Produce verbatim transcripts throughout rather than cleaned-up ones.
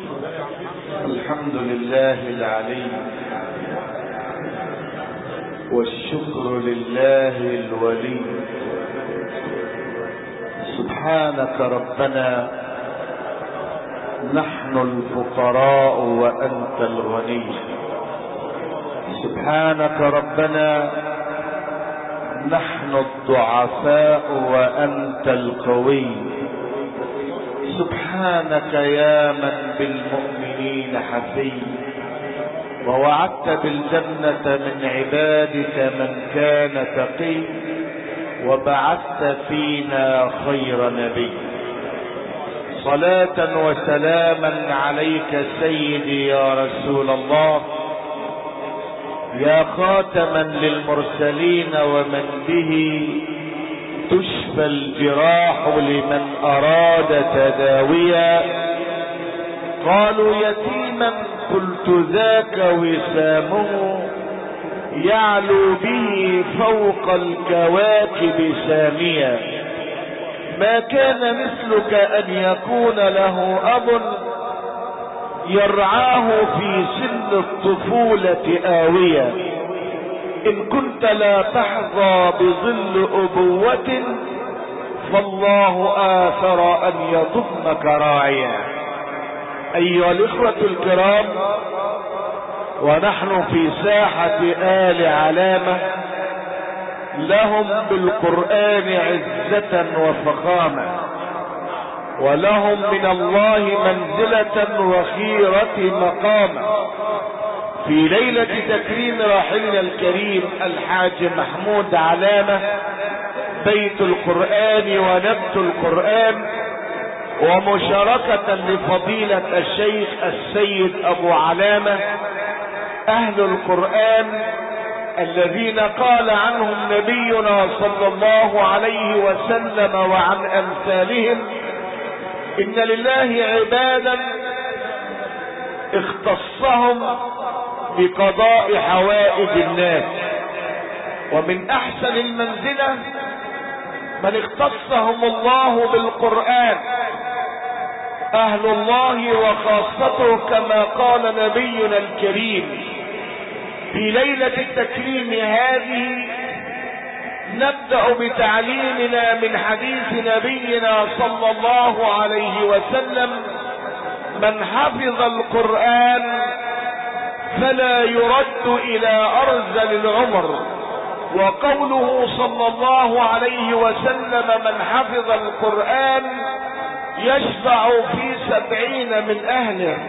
الحمد لله العلي والشكر لله الولي. سبحانك ربنا نحن الفقراء وأنت الغني. سبحانك ربنا نحن الضعفاء وأنت القوي. سبحانك يا من بالمؤمنين حفي، ووعدت بالجنة من عبادك من كان تقي، وبعثت فينا خير نبي. صلاة وسلاما عليك سيدي يا رسول الله، يا خاتما للمرسلين ومن به تشفى الجراح لمن أراد تداويا. قالوا يتيما قلت ذاك وسامه، يعلو به فوق الكواكب ساميا. ما كان مثلك أن يكون له أب، يرعاه في سن الطفولة آوية. إن كنت لا تحظى بظل أبوة، فالله آثر أن يضمك راعيا. أيها الإخوة الكرام، ونحن في ساحة آل علامة، لهم بالقرآن عزة وفخامة، ولهم من الله منزلة وخيرة مقامة. في ليلة تكريم راحلنا الكريم الحاج محمود علامة، بيت القرآن ونبت القرآن، ومشاركة لفضيلة الشيخ السيد أبو علامة، أهل القرآن الذين قال عنهم نبينا صلى الله عليه وسلم وعن أمثالهم: إن لله عبادا اختصهم بقضاء حوائج الناس. ومن أحسن المنزلة من اختصهم الله بالقرآن، أهل الله وخاصته، كما قال نبينا الكريم: في ليلة التكريم هذه نبدأ بتعليمنا من حديث نبينا صلى الله عليه وسلم: من حفظ القرآن فلا يرد إلى أرذل العمر. وقوله صلى الله عليه وسلم: من حفظ القرآن يشفع في سبعين من أهله.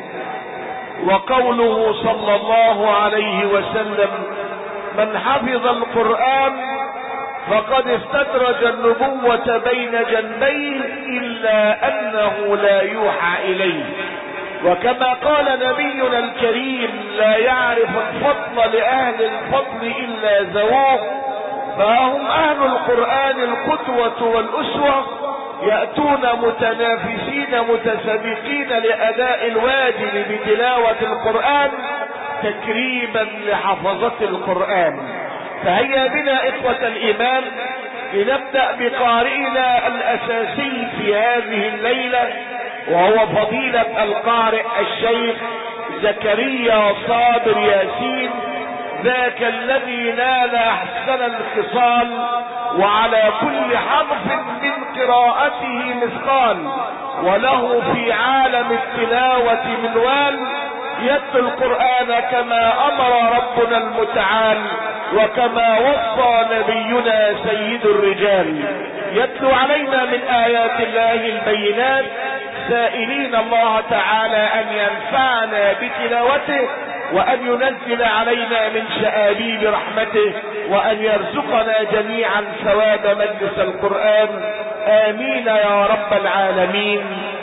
وقوله صلى الله عليه وسلم: من حفظ القرآن فقد استدرج النبوة بين جنبيه، إلا أنه لا يوحى إليه. وكما قال نبينا الكريم: لا يعرف الفضل لأهل الفضل إلا ذووه. فهم أهل القرآن القدوة والأسوة، يأتون متنافسين متسابقين لأداء الواجب بتلاوة القرآن تكريما لحفظة القرآن. فهيا بنا إخوة الإيمان لنبدأ بقارئنا الأساسي في هذه الليلة، وهو فضيلة القارئ الشيخ زكريا صابر ياسين، ذاك الذي نال أحسن الخصال، وعلى كل حرف من قراءته مثقال، وله في عالم التلاوة منوال، يتلو القرآن كما أمر ربنا المتعال، وكما وصى نبينا سيد الرجال. يتلو علينا من آيات الله البينات، سائلين الله تعالى أن ينفعنا بتلاوته، وأن ينزل علينا من شآبيب رحمته، وأن يرزقنا جميعا ثواب مجلس القرآن. آمين يا رب العالمين.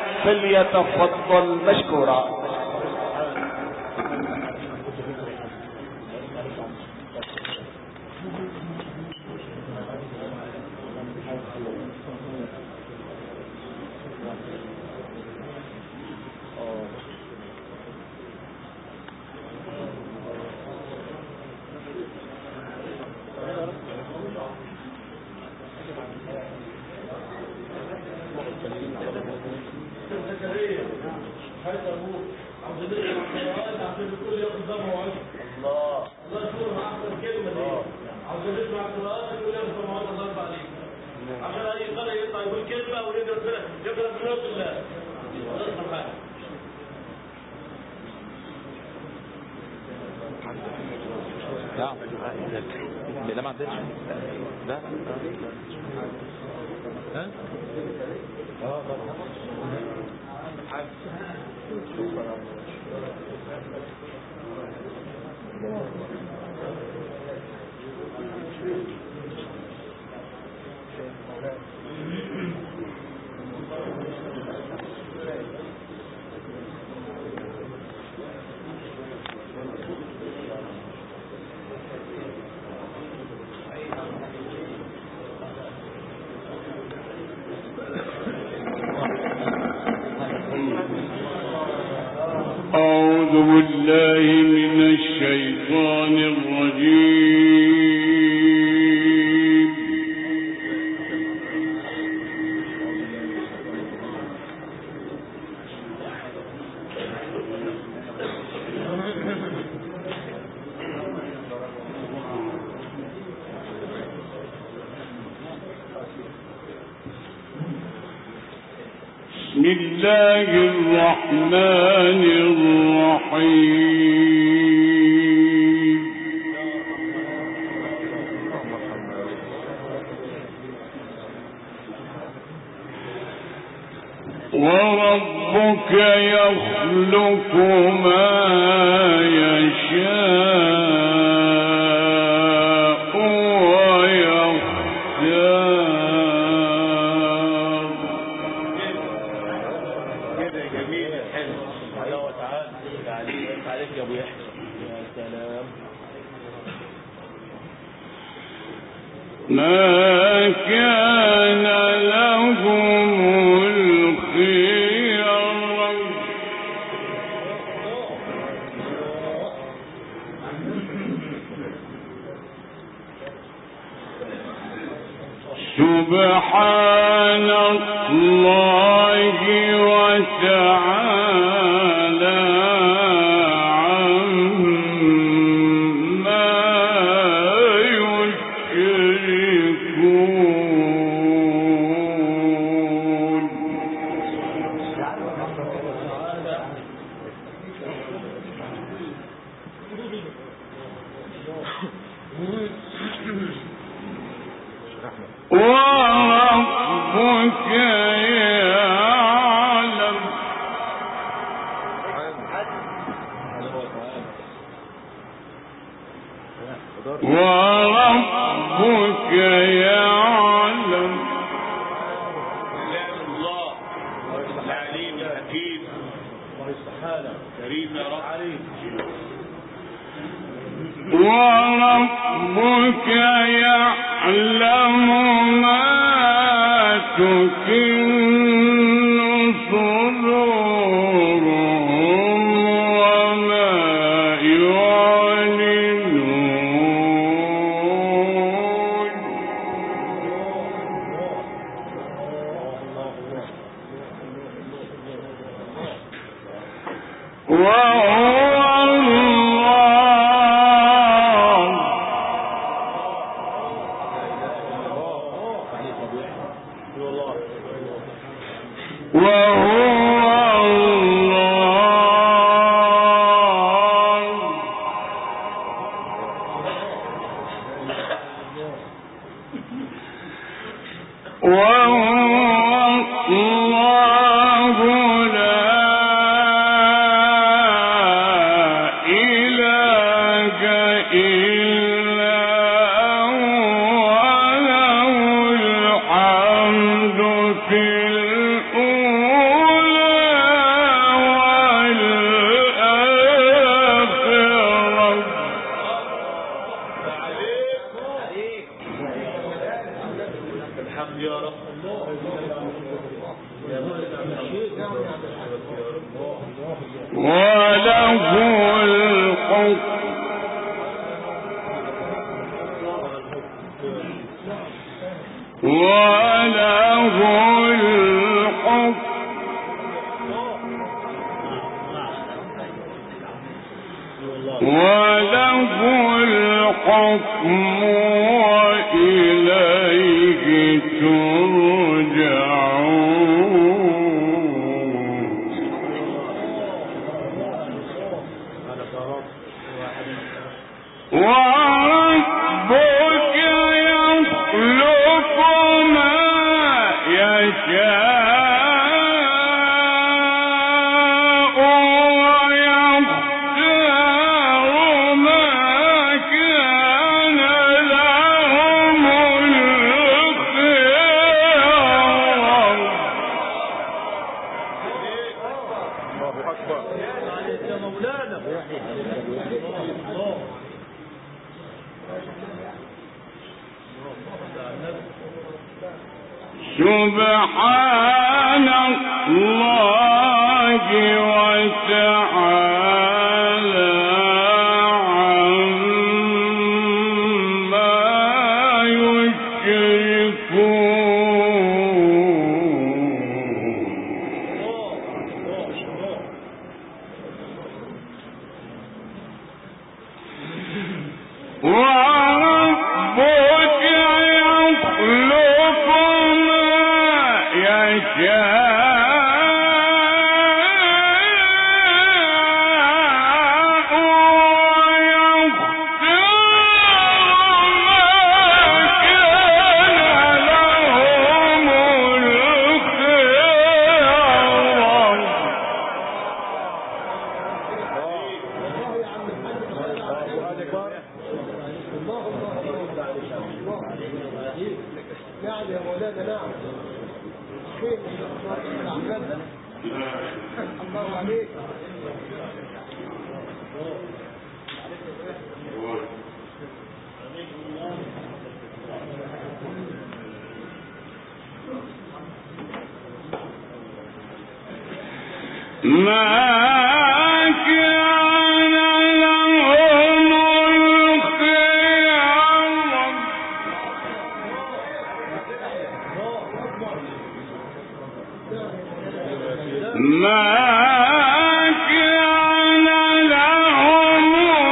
فليتفضل مشكورا. زكريا هذا هو عشان الكل ياخد ضربه وعشره. الله الله يشكرها احسن كلمه دي. عشان نسمع القراءات الكل ياخد ضربه وعشره. الله يرضى عليك. عشان اي قارئ يطلع يقول كلمه ويقرا كده يقرا بنص الله. الله يرحمه. لا لا ما عدتش. لا لا ها اه طبعا أعوذ بالله من الشيطان الرجيم. بسم الله الرحمن الرحيم. وربك يخلق ما يشاء ويختار. كده جميل حلو. الله تعالى عليك عليك يا ابو يحيى. يا سلام. ما كان لهم الخيار سبحان الله وتعالى عما يشركون. وربك يعلم وربك يعلم الله العليم الحكيم. الله سبحانه كريم يا رب عليك. وربك يعلم ما تكن صدورهم وما يعلنون. وهو الله لا الحكم وإليه ترجعون وربك يخلق ما يشاء سبحان الله وتعالى عما يشركون وربك يخلق ما كان لهم الخيار ما كان لهم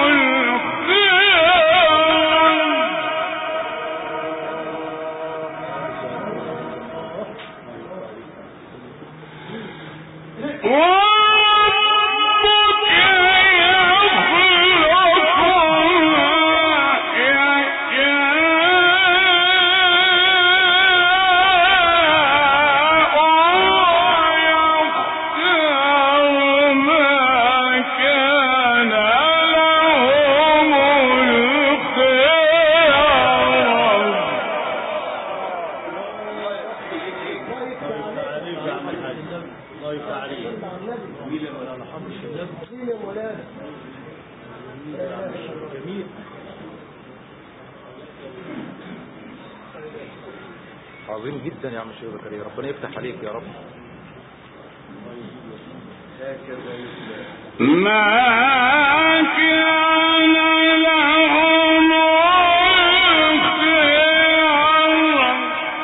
الخيار عظيم جدا يا عم الشيخ زكريا، ربنا يفتح عليك يا رب. ما كان لهم الخيار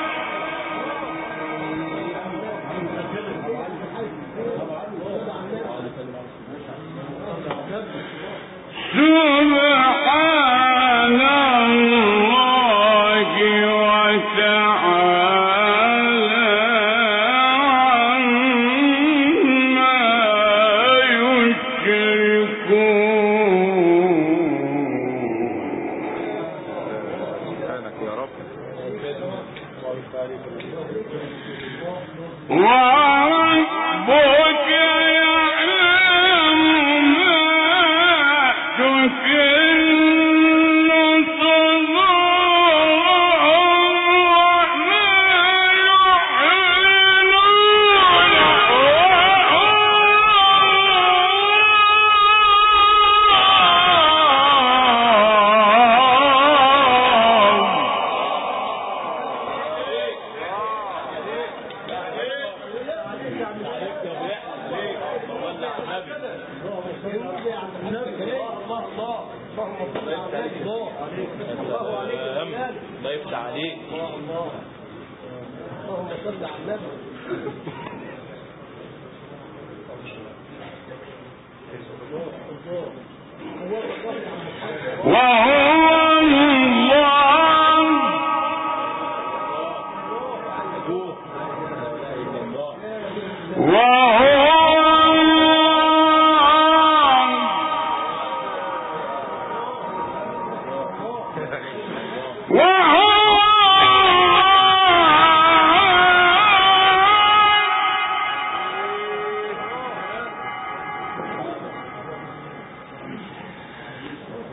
سبحان الله وتعالى عما يشركون. سبحانك يا رب. وربك يعلم ما تكن صدورهم الله يفتح عليك. اللهم صل على النبي. وهو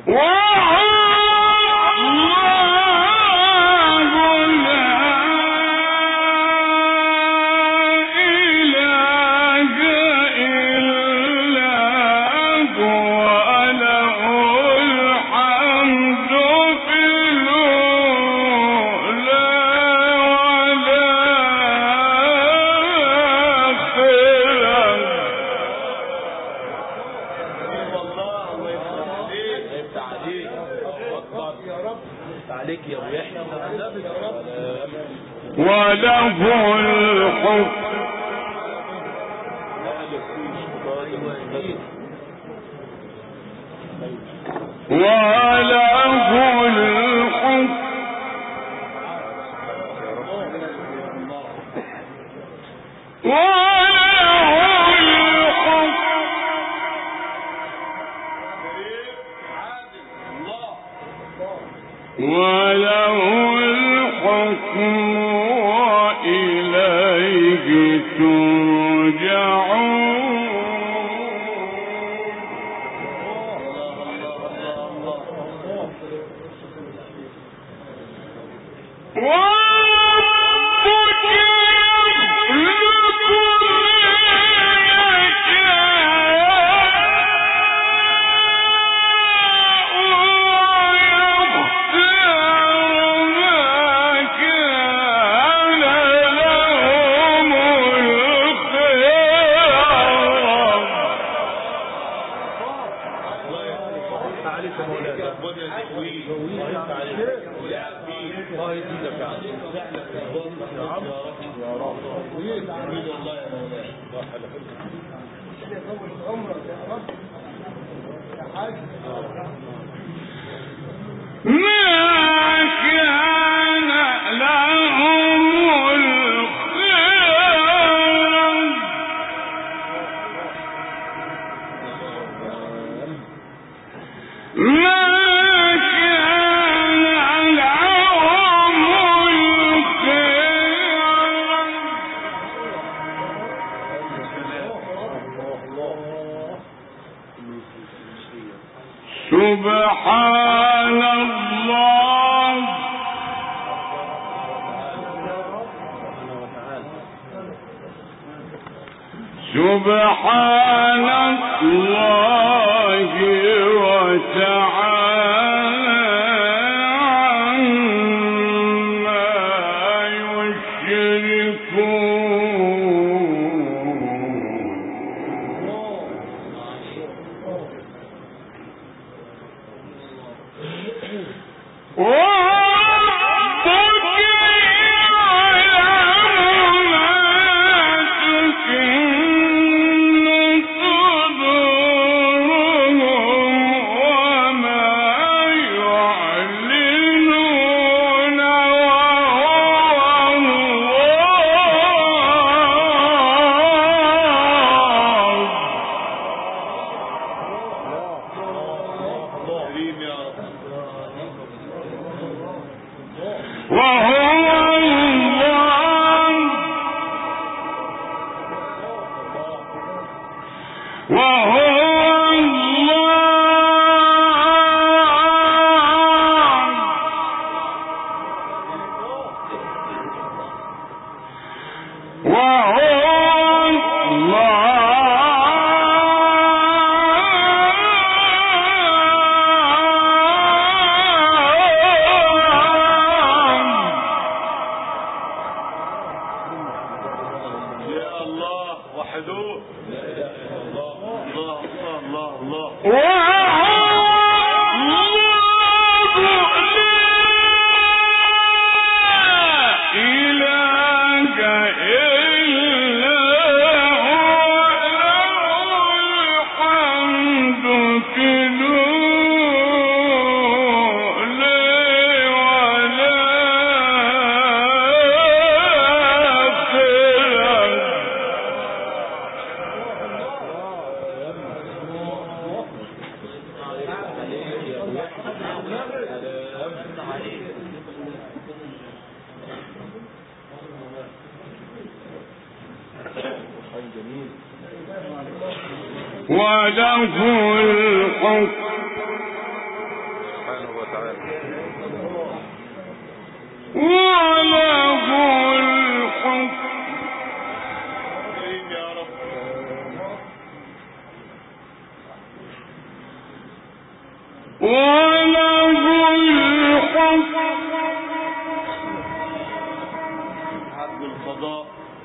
سبحان الله سبحان الله وتعالى عما وله الحكم وتعالى. وله الحكم يا رب. وله الحكم عبد القضاء.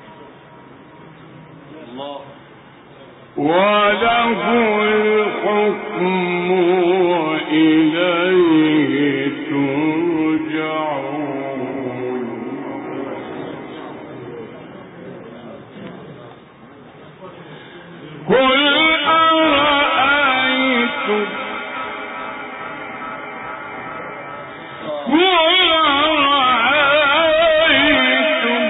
الله. وله الحكم وإليه ترجعون. قل أرأيتم قل أرأيتم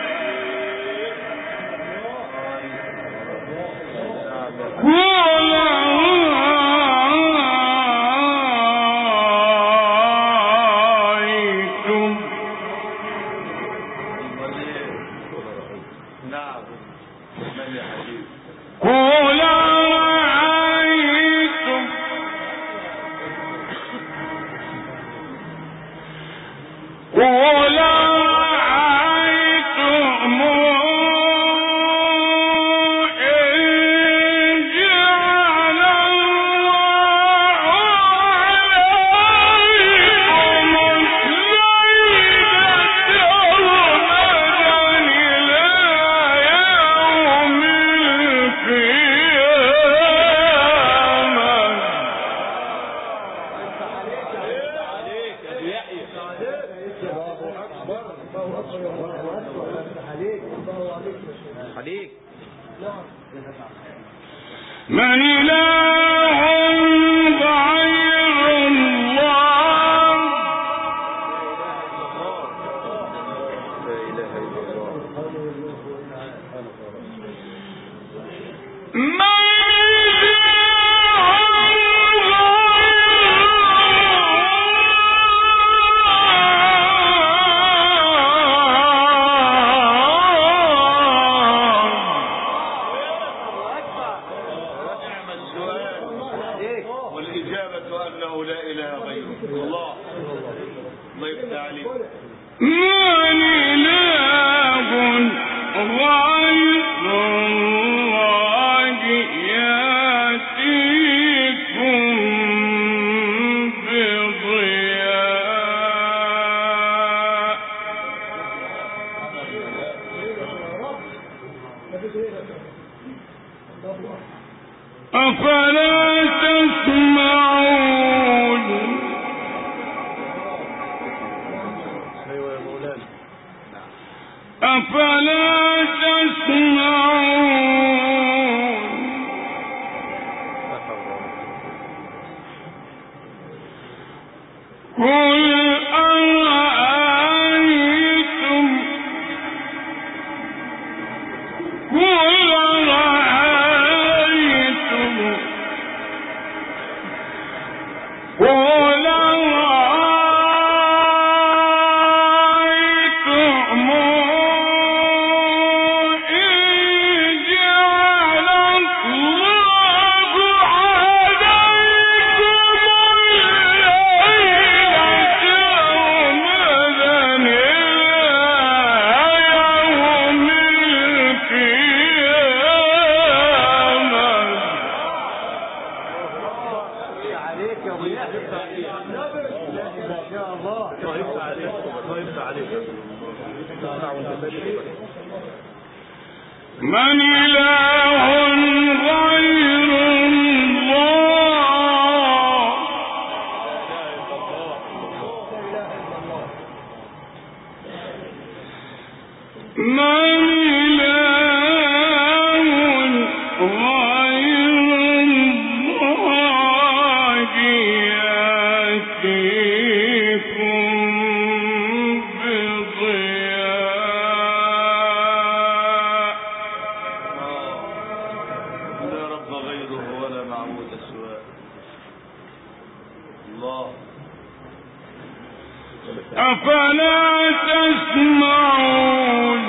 قل أرأيتم نعم. من يا حبيبي؟ قل أرأيتم قل أرأيتم إن جعل الله عليكم الليل سرمدا إلى يوم القيامة. عليك. من إله غير الله لا إله إلا الله. من نعم السؤال والإجابة أنه لا إله غيره. الله. الله يفتح عليك. من إله غير الله يأتيكم بضياء. أفلا تسمعون. أيوة يا مولانا. أفلا تسمعون. قل أرأيتم قل أرأيتم قل أرأيتم إن جعل الله عليكم الليل سرمدا إلى يوم القيامة. عليك يا ضياء. ما شاء الله. الله يفتح عليك. الله يفتح عليك. من إله غير الله من إله غير الله يأتيكم بضياء. لا رب غيره ولا معبود سواه. الله. أفلا تسمعون.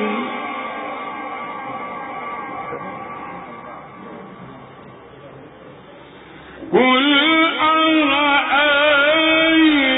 قل أرأيتم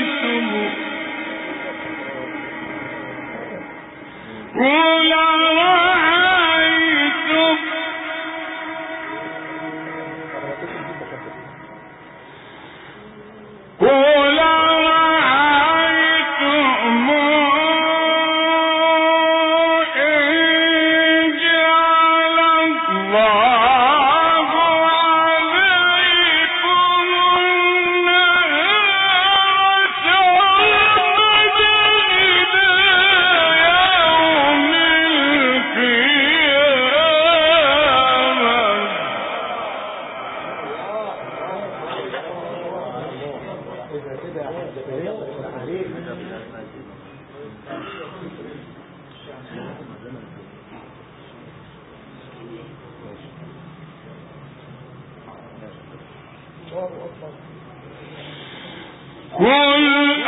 قل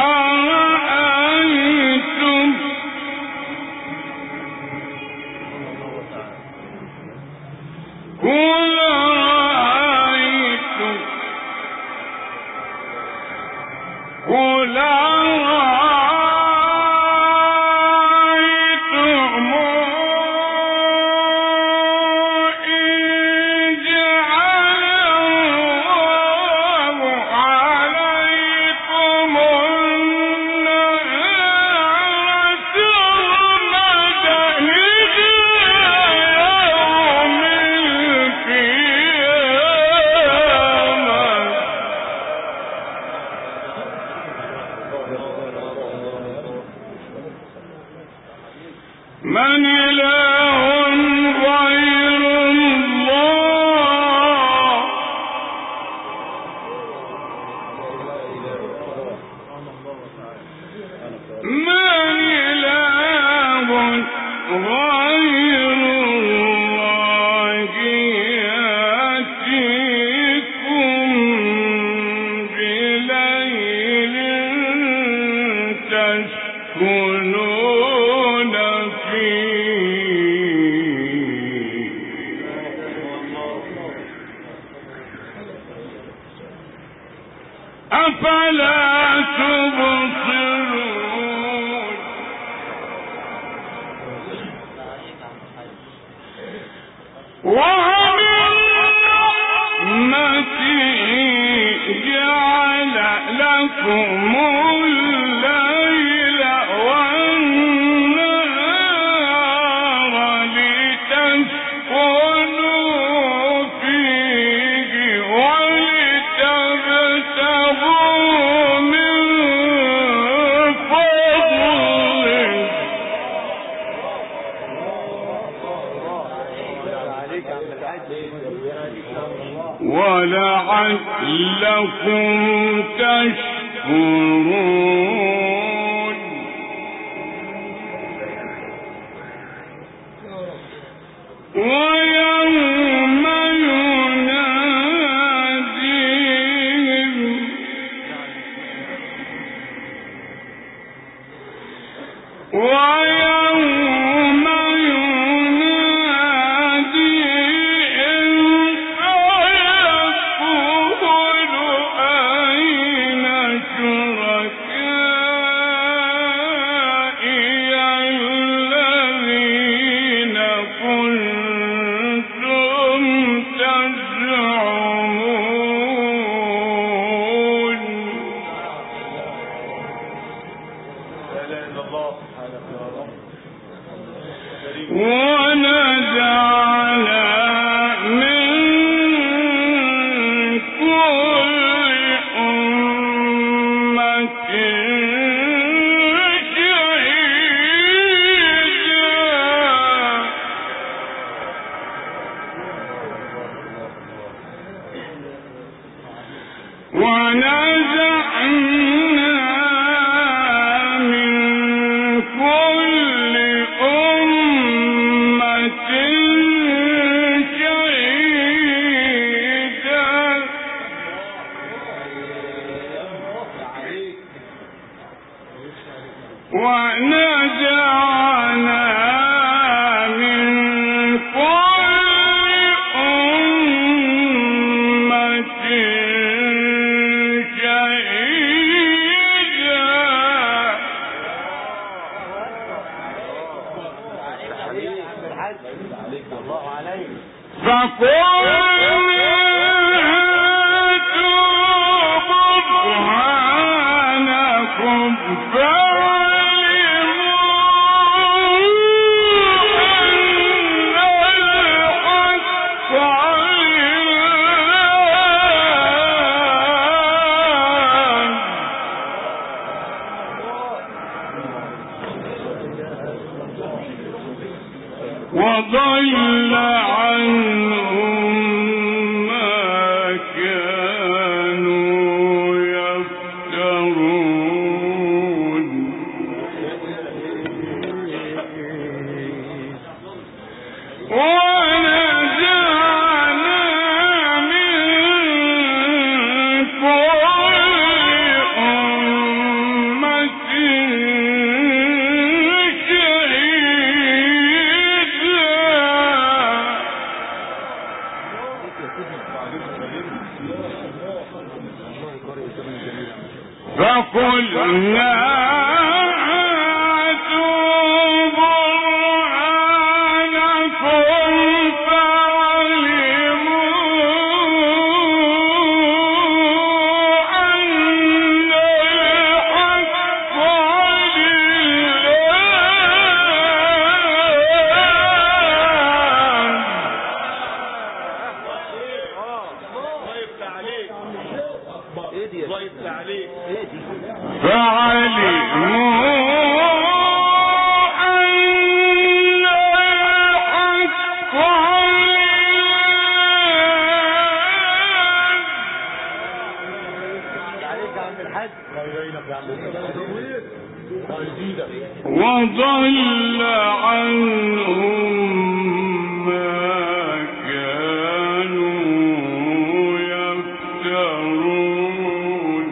أرأيتم قل أرأيتم قل أرأيتم إن جعل الله عليكم النهار سرمدا إلى يوم القيامة من إله غير الله من إله غير الله يأتيكم بليل تسكنون فيه أفلا تبصرون ومن رحمته جعل لكم الليل والنهار لتسكنوا فيه ولتبتغوا من فضله ولعلكم تشكرون ويوم يناديهم ويوم يناديهم فيقول أين شركائي الذين كنتم تزعمون ونزعنا من كل أمة شهيدا ونزعنا من كل أمة شهيدا ونزعنا من كل أمة شهيدا فقلنا وضل عنهم ما كانوا يفترون.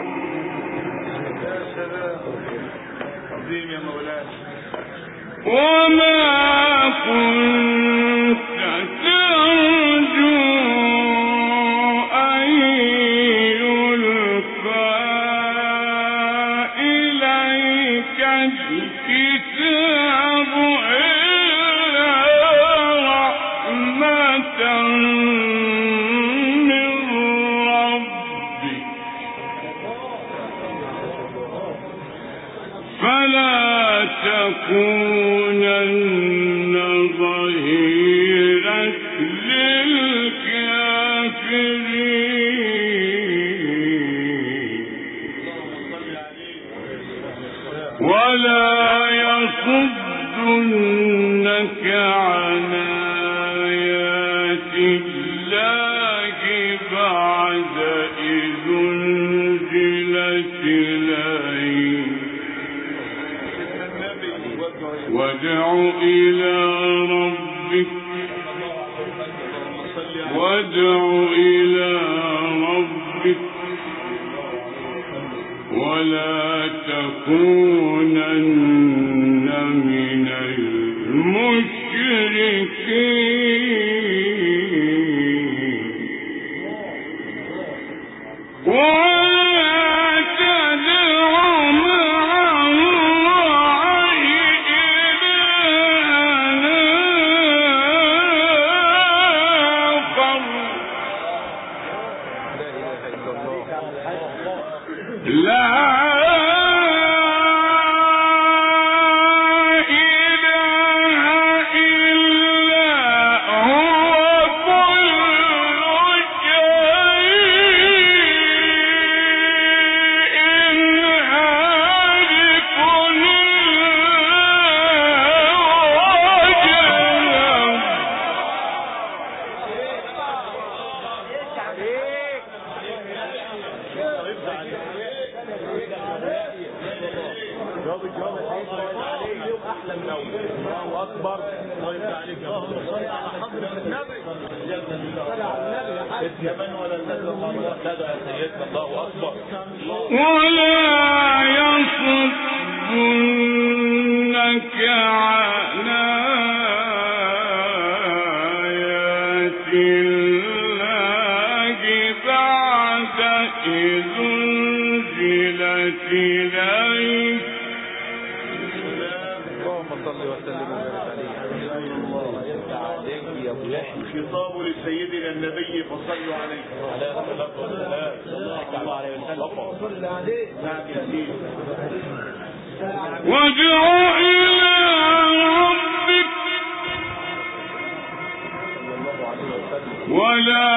عظيم يا مولانا. وما كنت ترجو أن يلقى إليك الكتاب إلا رحمة من ربك فلا تكونن ظهيرا للكافرين ولا يصدنك عن آيات الله بعد إذ أنزلت إليك وادع إلى ربك وادع إلى ربك ولا تكونن من المشركين ولا تدع مع الله إلهًا آخر لا ولا يصدنك عن آيات الله بعد إذ أنزلت إليك اللهم صل وسلم وبارك عليه. خطاب لسيدنا النبي فصلوا عليه عليه الصلاه والسلام. وادع إلى ربك ولا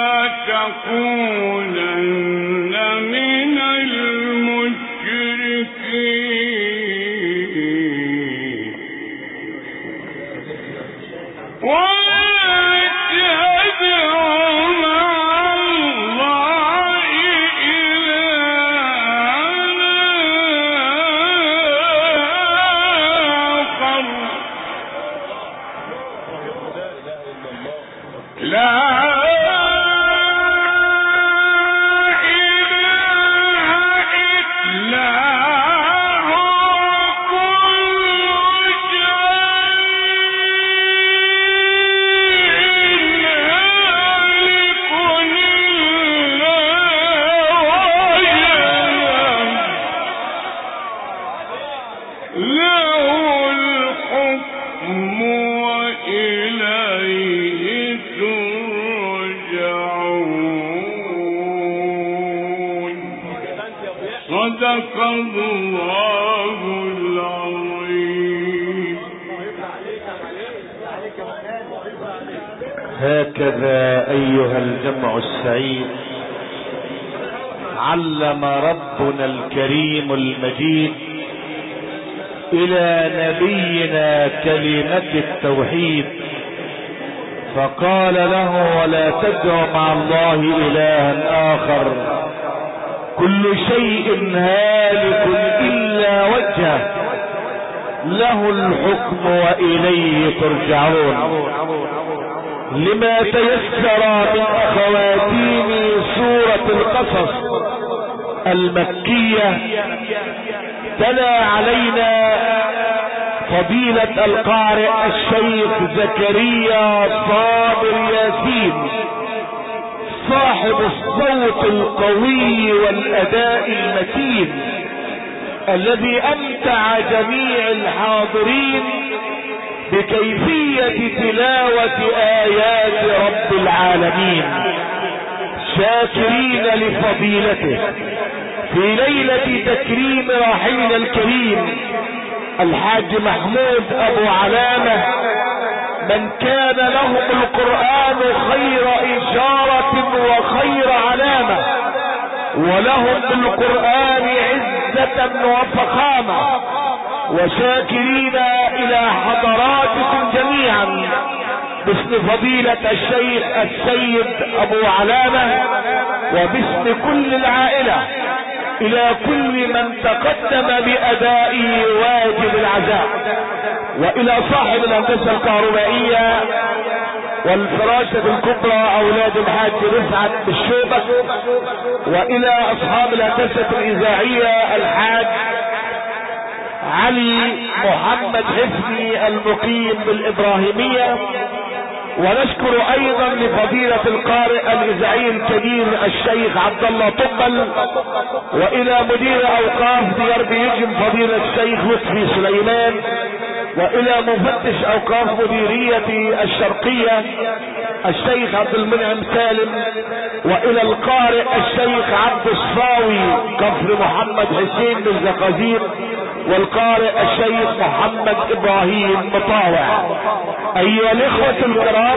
تكونن من المشركين ولا تدع مع الله إلهًا آخر لا صدق الله العظيم. هكذا أيها الجمع السعيد علم ربنا الكريم المجيد إلى نبينا كلمة التوحيد، فقال له: ولا تدع مع الله إلها آخر، كل شيء هالك إلا وجهه، له الحكم وإليه ترجعون. لما تيسر من خواتيم سورة القصص المكية تلا علينا فضيلة القارئ الشيخ زكريا صابر ياسين، صاحب الصوت القوي والأداء المتين، الذي أمتع جميع الحاضرين بكيفية تلاوة آيات رب العالمين، شاكرين لفضيلته في ليلة تكريم راحلنا الكريم الحاج محمود أبو علامة، من كان لهم القرآن خير إشارة وخير علامة، ولهم بالقرآن عزة وفخامة، وشاكرين إلى حضراتكم جميعا باسم فضيلة الشيخ السيد أبو علامة وباسم كل العائلة إلى كل من تقدم بأداء واجب العزاء، وإلى صاحب الهندسة الكهربائية والفراشة الكبرى أولاد الحاج رفعت بالشوبة، وإلى أصحاب الهندسة الإذاعية الحاج علي محمد حفني المقيم بالإبراهيمية، ونشكر ايضا لفضيلة القارئ الاذاعي الكبير الشيخ عبد الله طبل، والى مدير اوقاف ديار بيجم فضيلة الشيخ لطفي سليمان، والى مفتش اوقاف مديرية الشرقية الشيخ عبد المنعم سالم، والى القارئ الشيخ عبد الصاوي كفر محمد حسين بالزقازيق، والقارئ الشيخ محمد ابراهيم مطاوع. ايها الاخوة الكرام،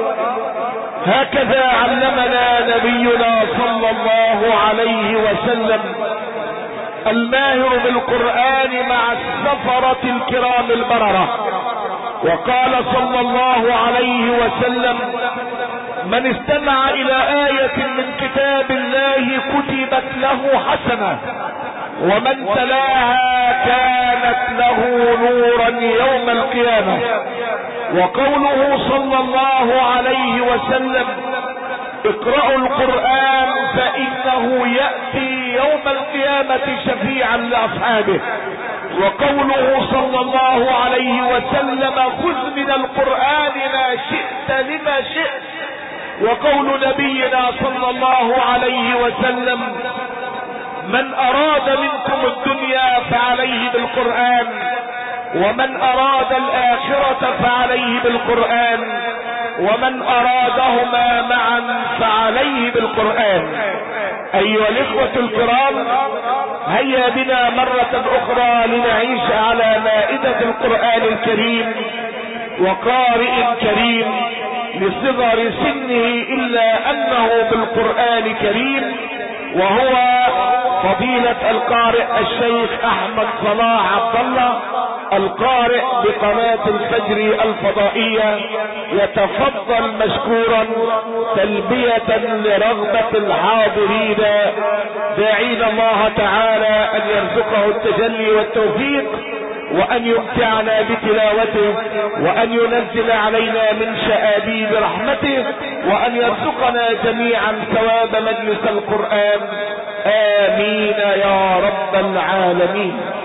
هكذا علمنا نبينا صلى الله عليه وسلم الماهر بالقرآن مع السفرة الكرام البررة، وقال صلى الله عليه وسلم: من استمع الى آية من كتاب الله كتبت له حسنة، ومن تلاها كانت له نورا يوم القيامة. وقوله صلى الله عليه وسلم: اقرأوا القرآن فإنه يأتي يوم القيامة شفيعا لأصحابه. وقوله صلى الله عليه وسلم: خذ من القرآن ما شئت لما شئت. وقول نبينا صلى الله عليه وسلم: من أراد منكم الدنيا فعليه بالقرآن، ومن أراد الآخرة فعليه بالقرآن، ومن أرادهما معا فعليه بالقرآن. أيها الإخوة الكرام، هيا بنا مرة أخرى لنعيش على مائدة القرآن الكريم وقارئ كريم لصغر سنه إلا أنه بالقرآن كريم، وهو فضيلة القارئ الشيخ أحمد صلاح عبد الله القارئ بقناة الفجر الفضائية، يتفضل مشكورا تلبية لرغبة الحاضرين، داعين الله تعالى أن يرزقه التجلي والتوفيق، وأن يمتعنا بتلاوته، وأن ينزل علينا من شآبيب رحمته، وأن يرزقنا جميعا ثواب مجلس القرآن. آمين يا رب العالمين.